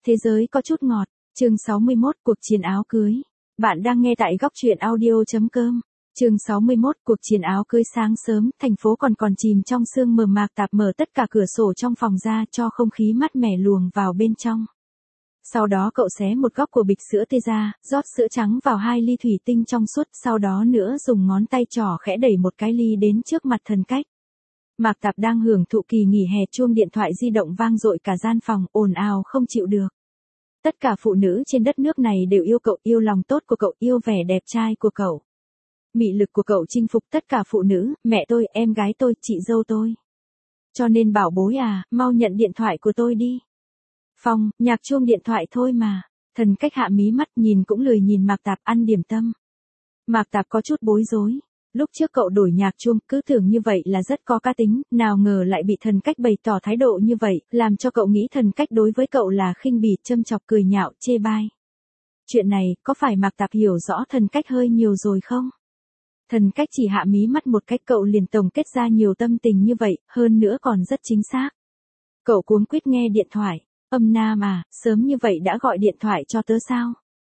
Thế giới có chút ngọt, chương 61 cuộc chiến áo cưới. Bạn đang nghe tại góc truyện audio.com. Chương 61 cuộc chiến áo cưới. Sáng sớm, thành phố còn chìm trong sương mờ. Mạc Tạp mở tất cả cửa sổ trong phòng ra cho không khí mát mẻ luồng vào bên trong. Sau đó cậu xé một góc của bịch sữa tê ra, rót sữa trắng vào 2 ly thủy tinh trong suốt, sau đó nữa dùng ngón tay trỏ khẽ đẩy một cái ly đến trước mặt Thần Cách. Mạc Tạp đang hưởng thụ kỳ nghỉ hè, chuông điện thoại di động vang dội cả gian phòng, ồn ào không chịu được. Tất cả phụ nữ trên đất nước này đều yêu cậu, yêu lòng tốt của cậu, yêu vẻ đẹp trai của cậu. Mị lực của cậu chinh phục tất cả phụ nữ, mẹ tôi, em gái tôi, chị dâu tôi. Cho nên bảo bối à, mau nhận điện thoại của tôi đi. Phong, nhạc chuông điện thoại thôi mà. Thần Cách hạ mí mắt, nhìn cũng lười nhìn Mạc Tạp ăn điểm tâm. Mạc Tạp có chút bối rối. Lúc trước cậu đổi nhạc chuông, cứ tưởng như vậy là rất có cá tính, nào ngờ lại bị Thần Cách bày tỏ thái độ như vậy, làm cho cậu nghĩ Thần Cách đối với cậu là khinh bỉ, châm chọc, cười nhạo, chê bai. Chuyện này, có phải Mạc Tạp hiểu rõ Thần Cách hơi nhiều rồi không? Thần Cách chỉ hạ mí mắt một cách, cậu liền tổng kết ra nhiều tâm tình như vậy, hơn nữa còn rất chính xác. Cậu cuống quýt nghe điện thoại. Âm Nam à, sớm như vậy đã gọi điện thoại cho tớ sao?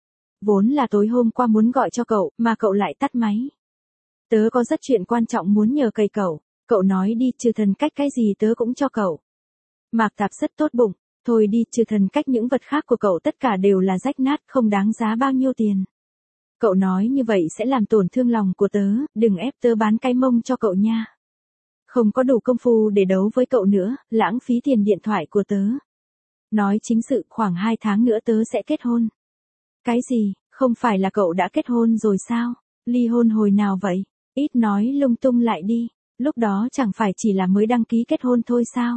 Vốn là tối hôm qua muốn gọi cho cậu, mà cậu lại tắt máy. Tớ có rất chuyện quan trọng muốn nhờ cậy cậu. Cậu nói đi, trừ Thần Cách cái gì tớ cũng cho cậu. Mạc Tạp rất tốt bụng. Thôi đi, trừ Thần Cách những vật khác của cậu tất cả đều là rách nát, không đáng giá bao nhiêu tiền. Cậu nói như vậy sẽ làm tổn thương lòng của tớ, đừng ép tớ bán cái mông cho cậu nha. Không có đủ công phu để đấu với cậu nữa, lãng phí tiền điện thoại của tớ. Nói chính sự, khoảng 2 tháng nữa tớ sẽ kết hôn. Cái gì, không phải là cậu đã kết hôn rồi sao? Ly hôn hồi nào vậy? Ít nói lung tung lại đi. Lúc đó chẳng phải chỉ là mới đăng ký kết hôn thôi sao?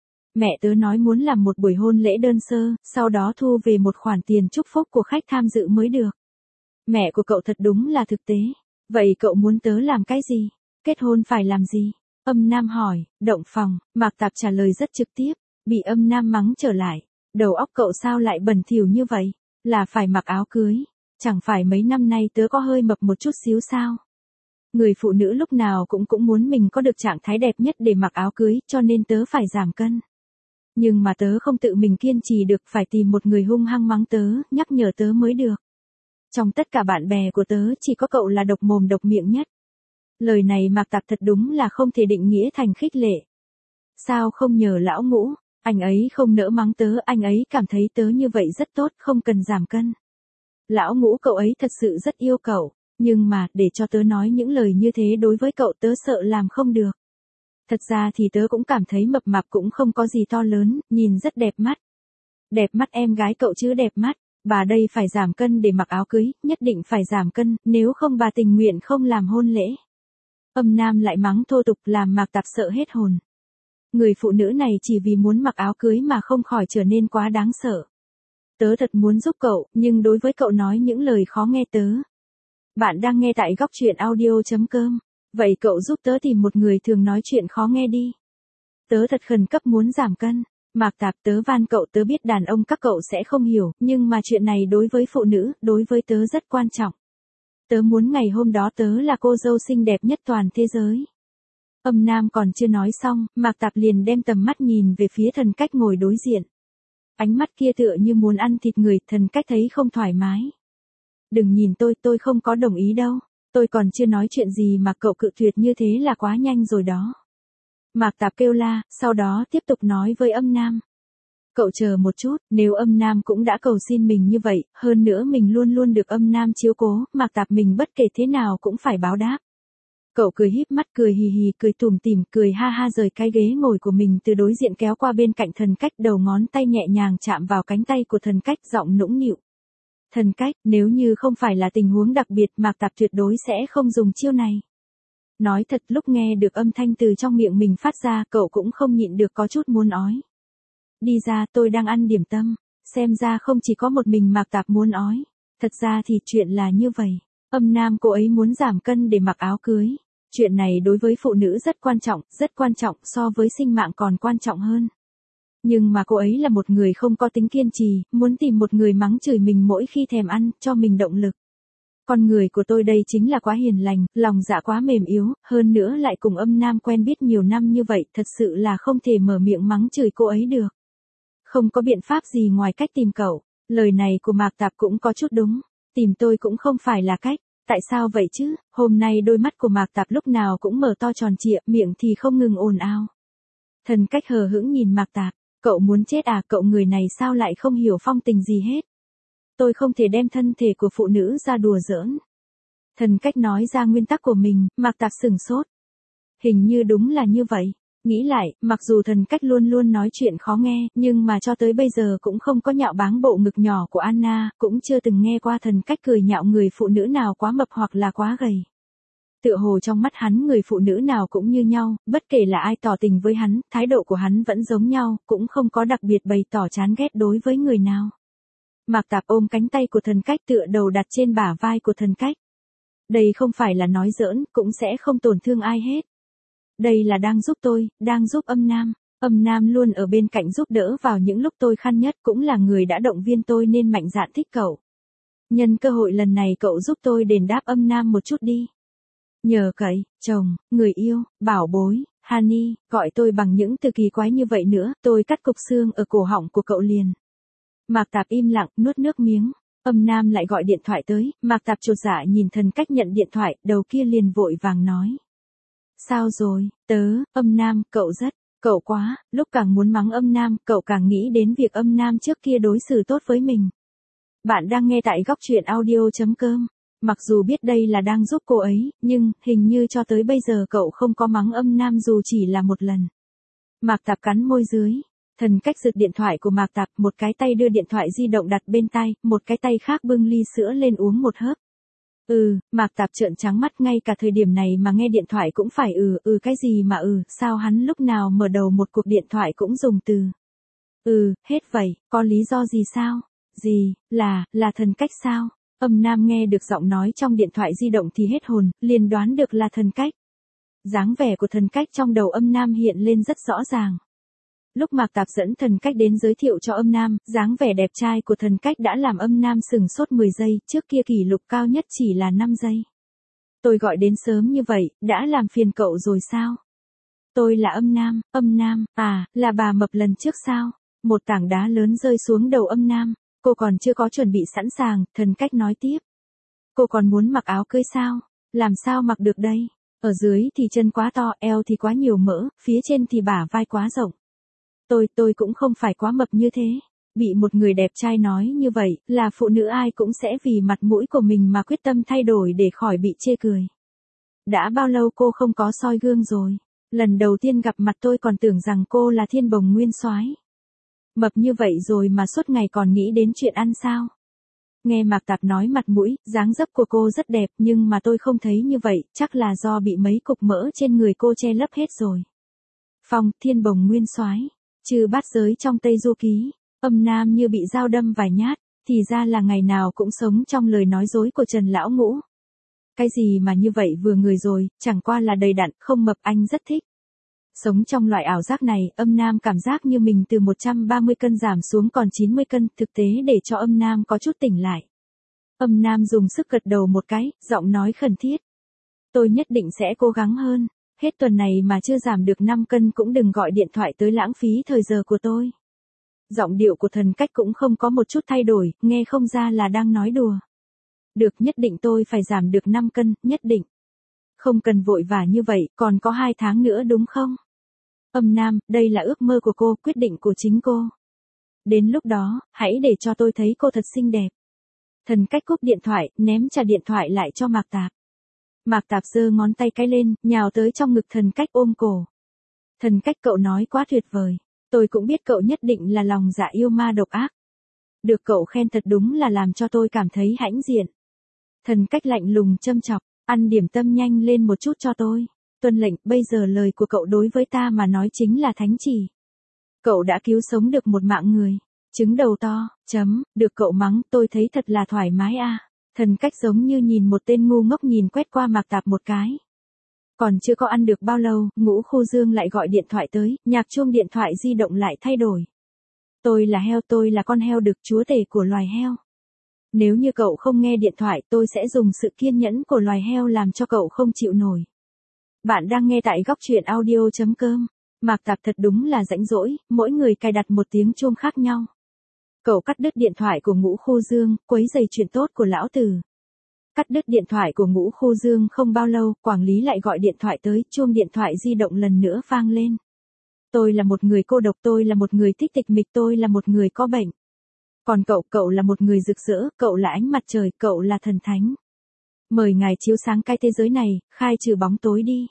Mẹ tớ nói muốn làm một buổi hôn lễ đơn sơ, sau đó thu về một khoản tiền chúc phúc của khách tham dự mới được. Mẹ của cậu thật đúng là thực tế. Vậy cậu muốn tớ làm cái gì? Kết hôn phải làm gì? Âm Nam hỏi. Động phòng. Mạc Tạp trả lời rất trực tiếp. Bị Âm Nam mắng trở lại. Đầu óc cậu sao lại bẩn thỉu như vậy? Là phải mặc áo cưới. Chẳng phải mấy năm nay tớ có hơi mập một chút xíu sao? Người phụ nữ lúc nào cũng muốn mình có được trạng thái đẹp nhất để mặc áo cưới, cho nên tớ phải giảm cân. Nhưng mà tớ không tự mình kiên trì được, phải tìm một người hung hăng mắng tớ, nhắc nhở tớ mới được. Trong tất cả bạn bè của tớ chỉ có cậu là độc mồm độc miệng nhất. Lời này Mạc Tạp thật đúng là không thể định nghĩa thành khích lệ. Sao không nhờ lão Ngũ, anh ấy không nỡ mắng tớ, anh ấy cảm thấy tớ như vậy rất tốt, không cần giảm cân. Lão Ngũ cậu ấy thật sự rất yêu cậu, nhưng mà để cho tớ nói những lời như thế đối với cậu tớ sợ làm không được. Thật ra thì tớ cũng cảm thấy mập mạp cũng không có gì to lớn, nhìn rất đẹp mắt. Đẹp mắt em gái cậu chứ đẹp mắt. Bà đây phải giảm cân để mặc áo cưới, nhất định phải giảm cân, nếu không bà tình nguyện không làm hôn lễ. Âm Nam lại mắng thô tục làm Mạc Tạp sợ hết hồn. Người phụ nữ này chỉ vì muốn mặc áo cưới mà không khỏi trở nên quá đáng sợ. Tớ thật muốn giúp cậu, nhưng đối với cậu nói những lời khó nghe tớ. Bạn đang nghe tại góc truyện audio.com. Vậy cậu giúp tớ tìm một người thường nói chuyện khó nghe đi. Tớ thật khẩn cấp muốn giảm cân. Mạc Tạp, tớ van cậu, tớ biết đàn ông các cậu sẽ không hiểu, nhưng mà chuyện này đối với phụ nữ, đối với tớ rất quan trọng. Tớ muốn ngày hôm đó tớ là cô dâu xinh đẹp nhất toàn thế giới. Âm Nam còn chưa nói xong, Mạc Tạp liền đem tầm mắt nhìn về phía Thần Cách ngồi đối diện. Ánh mắt kia tựa như muốn ăn thịt người, Thần Cách thấy không thoải mái. Đừng nhìn tôi không có đồng ý đâu. Tôi còn chưa nói chuyện gì mà cậu cự tuyệt như thế là quá nhanh rồi đó. Mạc Tạp kêu la, sau đó tiếp tục nói với Âm Nam. Cậu chờ một chút, nếu Âm Nam cũng đã cầu xin mình như vậy, hơn nữa mình luôn luôn được Âm Nam chiếu cố, Mạc Tạp mình bất kể thế nào cũng phải báo đáp. Cậu cười híp mắt, cười hì hì, cười tủm tỉm, cười ha ha, rời cái ghế ngồi của mình từ đối diện kéo qua bên cạnh Thần Cách, đầu ngón tay nhẹ nhàng chạm vào cánh tay của Thần Cách, giọng nũng nịu. Thần Cách, nếu như không phải là tình huống đặc biệt, Mạc Tạp tuyệt đối sẽ không dùng chiêu này. Nói thật, lúc nghe được âm thanh từ trong miệng mình phát ra, cậu cũng không nhịn được có chút muốn ói. Đi ra, tôi đang ăn điểm tâm. Xem ra không chỉ có một mình Mạc Tạp muốn ói. Thật ra thì chuyện là như vậy. Âm Nam cô ấy muốn giảm cân để mặc áo cưới. Chuyện này đối với phụ nữ rất quan trọng, so với sinh mạng còn quan trọng hơn. Nhưng mà cô ấy là một người không có tính kiên trì, muốn tìm một người mắng chửi mình mỗi khi thèm ăn, cho mình động lực. Con người của tôi đây chính là quá hiền lành, lòng dạ quá mềm yếu, hơn nữa lại cùng Âm Nam quen biết nhiều năm như vậy, thật sự là không thể mở miệng mắng chửi cô ấy được. Không có biện pháp gì ngoài cách tìm cậu. Lời này của Mạc Tạp cũng có chút đúng. Tìm tôi cũng không phải là cách. Tại sao vậy chứ? Hôm nay đôi mắt của Mạc Tạp lúc nào cũng mở to tròn trịa, miệng thì không ngừng ồn ào. Thần Cách hờ hững nhìn Mạc Tạp. Cậu muốn chết à? Cậu người này sao lại không hiểu phong tình gì hết? Tôi không thể đem thân thể của phụ nữ ra đùa giỡn. Thần Cách nói ra nguyên tắc của mình, Mạc Tạp sửng sốt. Hình như đúng là như vậy. Nghĩ lại, mặc dù Thần Cách luôn luôn nói chuyện khó nghe, nhưng mà cho tới bây giờ cũng không có nhạo báng bộ ngực nhỏ của Anna, cũng chưa từng nghe qua Thần Cách cười nhạo người phụ nữ nào quá mập hoặc là quá gầy. Tựa hồ trong mắt hắn người phụ nữ nào cũng như nhau, bất kể là ai tỏ tình với hắn, thái độ của hắn vẫn giống nhau, cũng không có đặc biệt bày tỏ chán ghét đối với người nào. Mạc Tạp ôm cánh tay của Thần Cách tựa đầu đặt trên bả vai của Thần Cách. Đây không phải là nói giỡn, cũng sẽ không tổn thương ai hết. Đây là đang giúp tôi, đang giúp Âm Nam. Âm Nam luôn ở bên cạnh giúp đỡ vào những lúc tôi khăn nhất, cũng là người đã động viên tôi nên mạnh dạn thích cậu. Nhân cơ hội lần này cậu giúp tôi đền đáp Âm Nam một chút đi. Nhờ cậy, chồng, người yêu, bảo bối, honey, gọi tôi bằng những từ kỳ quái như vậy nữa, tôi cắt cục xương ở cổ họng của cậu liền. Mạc Tạp im lặng, nuốt nước miếng. Âm Nam lại gọi điện thoại tới, Mạc Tạp chột dạ nhìn Thần Cách nhận điện thoại, đầu kia liền vội vàng nói. Sao rồi, Âm Nam, cậu quá, lúc càng muốn mắng Âm Nam, cậu càng nghĩ đến việc Âm Nam trước kia đối xử tốt với mình. Bạn đang nghe tại góc truyện audio.com. Mặc dù biết đây là đang giúp cô ấy, nhưng hình như cho tới bây giờ cậu không có mắng Âm Nam dù chỉ là một lần. Mạc Tạp cắn môi dưới. Thần Cách giật điện thoại của Mạc Tạp, một cái tay đưa điện thoại di động đặt bên tai, một cái tay khác bưng ly sữa lên uống một hớp. Mạc Tạp trợn trắng mắt, ngay cả thời điểm này mà nghe điện thoại cũng phải cái gì mà sao hắn lúc nào mở đầu một cuộc điện thoại cũng dùng từ. Hết vậy, có lý do gì sao? Gì, là Thần Cách sao? Âm Nam nghe được giọng nói trong điện thoại di động thì hết hồn, liền đoán được là Thần Cách. Dáng vẻ của Thần Cách trong đầu Âm Nam hiện lên rất rõ ràng. Lúc Mạc Tạp dẫn Thần Cách đến giới thiệu cho Âm Nam, dáng vẻ đẹp trai của Thần Cách đã làm Âm Nam sừng sốt 10 giây, trước kia kỷ lục cao nhất chỉ là 5 giây. Tôi gọi đến sớm như vậy, đã làm phiền cậu rồi sao? Tôi là Âm Nam, là bà mập lần trước sao? Một tảng đá lớn rơi xuống đầu Âm Nam, cô còn chưa có chuẩn bị sẵn sàng, Thần Cách nói tiếp. Cô còn muốn mặc áo cưới sao? Làm sao mặc được đây? Ở dưới thì chân quá to, eo thì quá nhiều mỡ, phía trên thì bả vai quá rộng. Tôi cũng không phải quá mập như thế. Bị một người đẹp trai nói như vậy, là phụ nữ ai cũng sẽ vì mặt mũi của mình mà quyết tâm thay đổi để khỏi bị chê cười. Đã bao lâu cô không có soi gương rồi? Lần đầu tiên gặp mặt tôi còn tưởng rằng cô là thiên bồng nguyên soái. Mập như vậy rồi mà suốt ngày còn nghĩ đến chuyện ăn sao? Nghe Mạc Tạp nói mặt mũi, dáng dấp của cô rất đẹp, nhưng mà tôi không thấy như vậy, chắc là do bị mấy cục mỡ trên người cô che lấp hết rồi. Phong, thiên bồng nguyên soái. Trừ bát giới trong Tây Du Ký, Âm Nam như bị dao đâm vài nhát, thì ra là ngày nào cũng sống trong lời nói dối của Trần Lão Ngũ. Cái gì mà như vậy vừa người rồi, chẳng qua là đầy đặn, không mập, anh rất thích. Sống trong loại ảo giác này, Âm Nam cảm giác như mình từ 130 cân giảm xuống còn 90 cân, thực tế để cho Âm Nam có chút tỉnh lại. Âm Nam dùng sức gật đầu một cái, giọng nói khẩn thiết. Tôi nhất định sẽ cố gắng hơn. Hết tuần này mà chưa giảm được 5 cân cũng đừng gọi điện thoại tới lãng phí thời giờ của tôi. Giọng điệu của Thần Cách cũng không có một chút thay đổi, nghe không ra là đang nói đùa. Được, nhất định tôi phải giảm được 5 cân, nhất định. Không cần vội vã như vậy, còn có 2 tháng nữa đúng không? Âm Nam, đây là ước mơ của cô, quyết định của chính cô. Đến lúc đó, hãy để cho tôi thấy cô thật xinh đẹp. Thần Cách cúp điện thoại, ném trả điện thoại lại cho Mạc Tạp. Mạc Tạp giơ ngón tay cái lên, nhào tới trong ngực Thần Cách ôm cổ. Thần Cách, cậu nói quá tuyệt vời. Tôi cũng biết cậu nhất định là lòng dạ yêu ma độc ác. Được cậu khen thật đúng là làm cho tôi cảm thấy hãnh diện. Thần Cách lạnh lùng châm chọc, ăn điểm tâm nhanh lên một chút cho tôi. Tuân lệnh, bây giờ lời của cậu đối với ta mà nói chính là thánh chỉ. Cậu đã cứu sống được một mạng người. Trứng đầu to, được cậu mắng, tôi thấy thật là thoải mái à. Thần Cách giống như nhìn một tên ngu ngốc nhìn quét qua Mạc Tạp một cái. Còn chưa có ăn được bao lâu, Ngũ Khu Dương lại gọi điện thoại tới, nhạc chuông điện thoại di động lại thay đổi. Tôi là heo, tôi là con heo được chúa tể của loài heo. Nếu như cậu không nghe điện thoại, tôi sẽ dùng sự kiên nhẫn của loài heo làm cho cậu không chịu nổi. Bạn đang nghe tại góc truyện audio.com. Mạc Tạp thật đúng là rãnh rỗi, mỗi người cài đặt một tiếng chuông khác nhau. Cậu cắt đứt điện thoại của Ngũ Khu Dương, quấy rầy chuyện tốt của lão tử. Cắt đứt điện thoại của Ngũ Khu Dương không bao lâu, quản lý lại gọi điện thoại tới, chuông điện thoại di động lần nữa vang lên. Tôi là một người cô độc, tôi là một người thích tịch mịch, tôi là một người có bệnh. Còn cậu là một người rực rỡ, cậu là ánh mặt trời, cậu là thần thánh. Mời ngài chiếu sáng cái thế giới này, khai trừ bóng tối đi.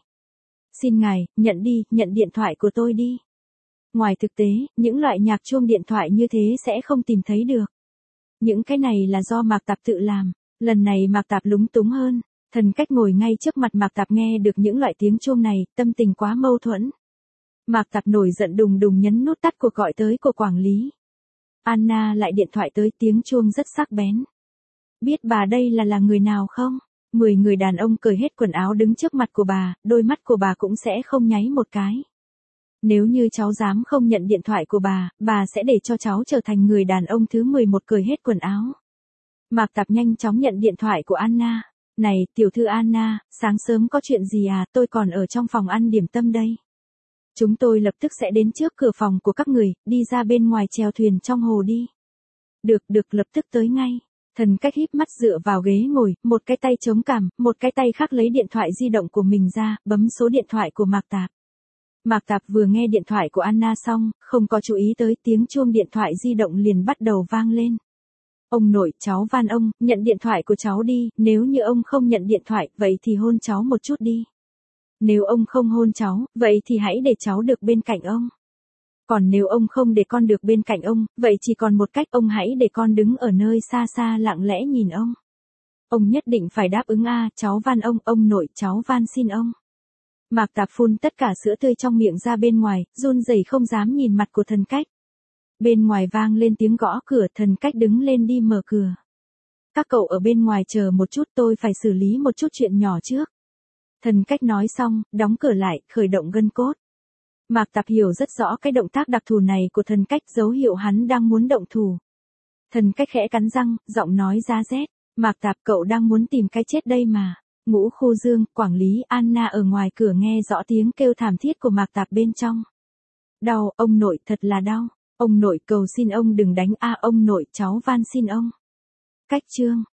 Xin ngài, nhận đi, nhận điện thoại của tôi đi. Ngoài thực tế, những loại nhạc chuông điện thoại như thế sẽ không tìm thấy được. Những cái này là do Mạc Tạp tự làm. Lần này Mạc Tạp lúng túng hơn. Thần Cách ngồi ngay trước mặt Mạc Tạp nghe được những loại tiếng chuông này, tâm tình quá mâu thuẫn. Mạc Tạp nổi giận đùng đùng nhấn nút tắt cuộc gọi tới của quản lý. Anna lại điện thoại tới, tiếng chuông rất sắc bén. Biết bà đây là người nào không? 10 người đàn ông cởi hết quần áo đứng trước mặt của bà, đôi mắt của bà cũng sẽ không nháy một cái. Nếu như cháu dám không nhận điện thoại của bà sẽ để cho cháu trở thành người đàn ông thứ 11 cởi hết quần áo. Mạc Tạp nhanh chóng nhận điện thoại của Anna. Này, tiểu thư Anna, sáng sớm có chuyện gì à, tôi còn ở trong phòng ăn điểm tâm đây. Chúng tôi lập tức sẽ đến trước cửa phòng của các người, đi ra bên ngoài chèo thuyền trong hồ đi. Được lập tức tới ngay. Thần Cách híp mắt dựa vào ghế ngồi, một cái tay chống cằm, một cái tay khác lấy điện thoại di động của mình ra, bấm số điện thoại của Mạc Tạp. Mạc Tạp vừa nghe điện thoại của Anna xong, không có chú ý tới tiếng chuông điện thoại di động liền bắt đầu vang lên. Ông nội, cháu van ông, nhận điện thoại của cháu đi, nếu như ông không nhận điện thoại, vậy thì hôn cháu một chút đi. Nếu ông không hôn cháu, vậy thì hãy để cháu được bên cạnh ông. Còn nếu ông không để con được bên cạnh ông, vậy chỉ còn một cách, ông hãy để con đứng ở nơi xa xa lặng lẽ nhìn ông. Ông nhất định phải đáp ứng cháu van ông nội, cháu van xin ông. Mạc Tạp phun tất cả sữa tươi trong miệng ra bên ngoài, run rẩy không dám nhìn mặt của Thần Cách. Bên ngoài vang lên tiếng gõ cửa, Thần Cách đứng lên đi mở cửa. Các cậu ở bên ngoài chờ một chút, tôi phải xử lý một chút chuyện nhỏ trước. Thần Cách nói xong, đóng cửa lại, khởi động gân cốt. Mạc Tạp hiểu rất rõ cái động tác đặc thù này của Thần Cách, dấu hiệu hắn đang muốn động thủ. Thần Cách khẽ cắn răng, giọng nói ra rét. Mạc Tạp, cậu đang muốn tìm cái chết đây mà. Ngũ Khu Dương, quản lý Anna ở ngoài cửa nghe rõ tiếng kêu thảm thiết của Mạc Tạp bên trong. Đau, ông nội, thật là đau. Ông nội, cầu xin ông đừng đánh ông nội, cháu van xin ông. Cách chương